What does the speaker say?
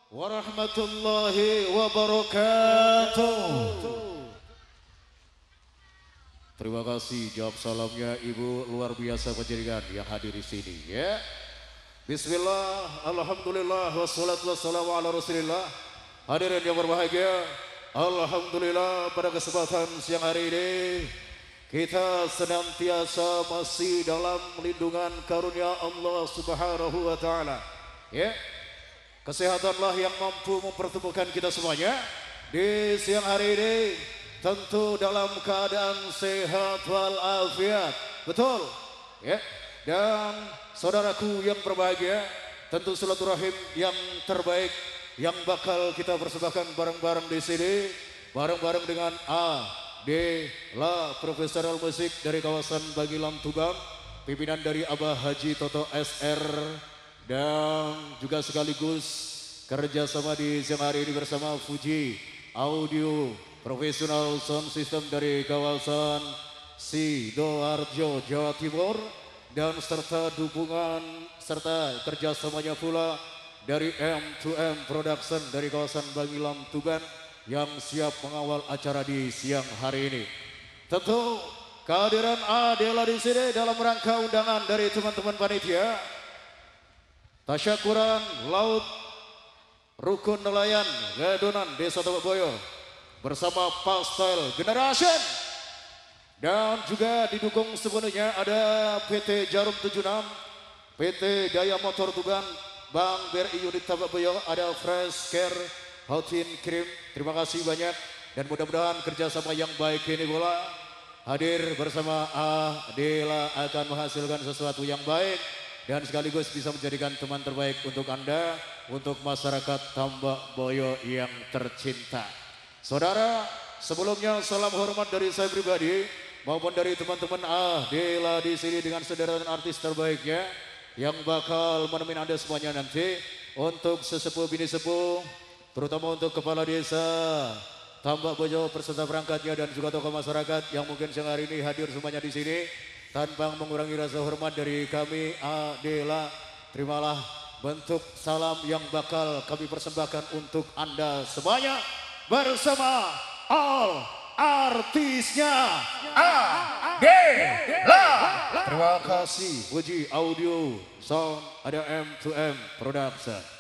warahmatullahi wabarakatuh. Terima kasih jawab salamnya Ibu luar biasa penjaringan yang hadir di sini ya. Bismillah, alhamdulillah, wassalatu wassalamu ala rasulillah. Hadirin yang berbahagia, alhamdulillah pada kesempatan siang hari ini kita senantiasa masih dalam lindungan karunia Allah Subhanahu wa taala. Ya. Kesehatanlah yang mampu mempertemukan kita semuanya di siang hari ini, tentu dalam keadaan sehat walafiat. Betul? Ya. Dan saudaraku yang berbahagia, tentu silaturahim yang terbaik yang bakal kita persembahkan bareng-bareng di sini, bareng-bareng dengan Adela Profesional Musik dari kawasan Bagilan Tuban, pimpinan dari Abah Haji Toto SR, dan juga sekaligus kerjasama di siang hari ini bersama Fuji Audio Profesional Sound System dari kawasan Sidoarjo, Jawa Timur, dan serta dukungan serta kerjasamanya pula dari M2M Production dari kawasan Bagilan Tuban yang siap mengawal acara di siang hari ini. Tentu kehadiran Adela di sini dalam rangka undangan dari teman-teman panitia Tasyakuran Laut Rukun Nelayan Gadonan Desa Tabakboyo bersama Pastel Generation, dan juga didukung sepenuhnya ada PT Jarum 76, PT Daya Motor Tuban, Bank BRI Unit Tabakboyo, ada Fresh Care Houtin Cream. Terima kasih banyak dan mudah-mudahan kerjasama yang baik ini pula hadir bersama Adela akan menghasilkan sesuatu yang baik dan sekaligus bisa menjadikan teman terbaik untuk Anda, untuk masyarakat Tambakboyo yang tercinta. Saudara, sebelumnya salam hormat dari saya pribadi maupun dari teman-teman Adela di sini dengan sederetan artis terbaiknya yang bakal menemani Anda semuanya nanti, untuk sesepuh bini sepuh, terutama untuk kepala desa Tambakboyo beserta perangkatnya dan juga tokoh masyarakat yang mungkin siang hari ini hadir semuanya di sini. Tanpa mengurangi rasa hormat dari kami Adela, terimalah bentuk salam yang bakal kami persembahkan untuk Anda semuanya bersama all artisnya Adela. Terima kasih Fuji Audio Sound, ada M2M Production.